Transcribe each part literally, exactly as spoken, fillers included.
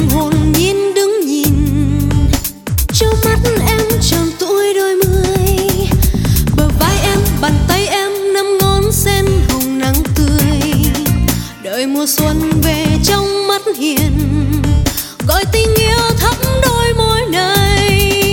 hồn nhiên đứng nhìn, trong mắt em tròn tuổi đôi mươi. Bờ vai em, bàn tay em, năm ngón sen hồng nắng tươi. Đợi mùa xuân về trong mắt hiền, gọi tình yêu thắm đôi môi này.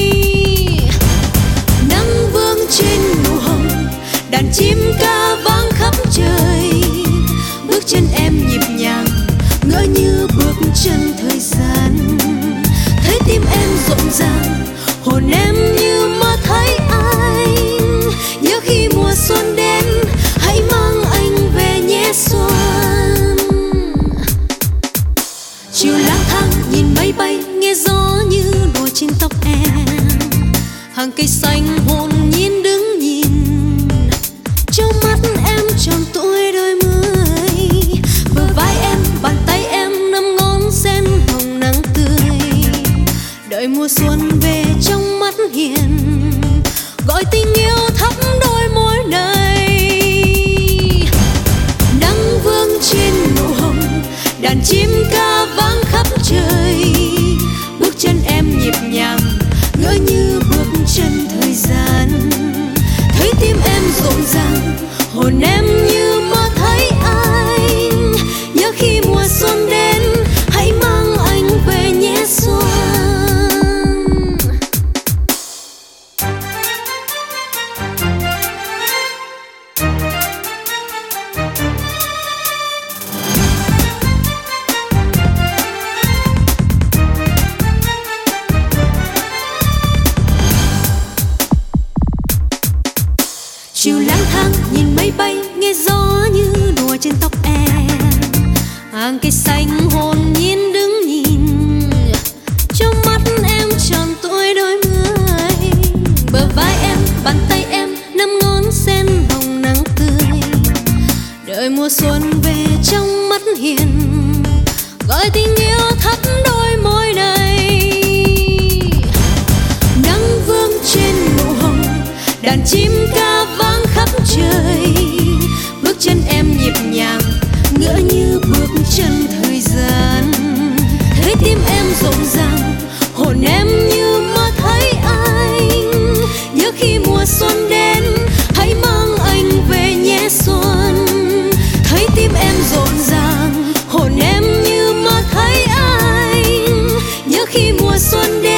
Nắng vương trên nụ hồng, đàn chim ca vang khắp trời. Bước chân em nhịp nhàng, ngỡ như bước chân thời gian. Thấy tim em rộn ràng, hồn em như mơ thấy anh. Nhớ khi mùa xuân đến, hãy mang anh về nhé xuân. Chiều lang thang nhìn mây bay, nghe gió như đùa trên tóc em. Hàng cây xanh hồn nhiên đứng nhìn, trong mắt em tròn tuổi đôi mươi. Bờ vai em, bàn tay em, năm ngón sen hồng nắng tươi. Đợi mùa xuân về trong mắt hiền, gọi tình yêu thắm đôi môi này. Nắng vương trên nụ hồng, đàn chim ca vang khắp trời. Bước chân em nhịp nhàng, ngỡ như bước chân thời gian. Thấy tim em rộn ràng, hồn em như mơ thấy anh. Nhớ khi mùa xuân đến, hãy mang anh về nhé xuân. Chiều lang thang nhìn mây bay, nghe gió như đùa trên tóc em. Hàng cây xanh hồn nhiên đứng nhìn, trong mắt em tròn tuổi đôi mươi. Bờ vai em, bàn tay em, năm ngón sen hồng nắng tươi. Đợi mùa xuân về trong mắt hiền, gọi tình yêu thắm đôi môi này. Nắng vương trên nụ hồng, đàn chim ca vang khắp trời. Bước chân em nhịp nhàng, ngỡ như bước chân thời gian. Thấy tim em rộn ràng, hồn em như mơ thấy anh. Nhớ khi mùa xuân đến, hãy mang anh về nhé xuân. Thấy tim em rộn ràng, hồn em như mơ thấy anh. Nhớ khi mùa xuân đến,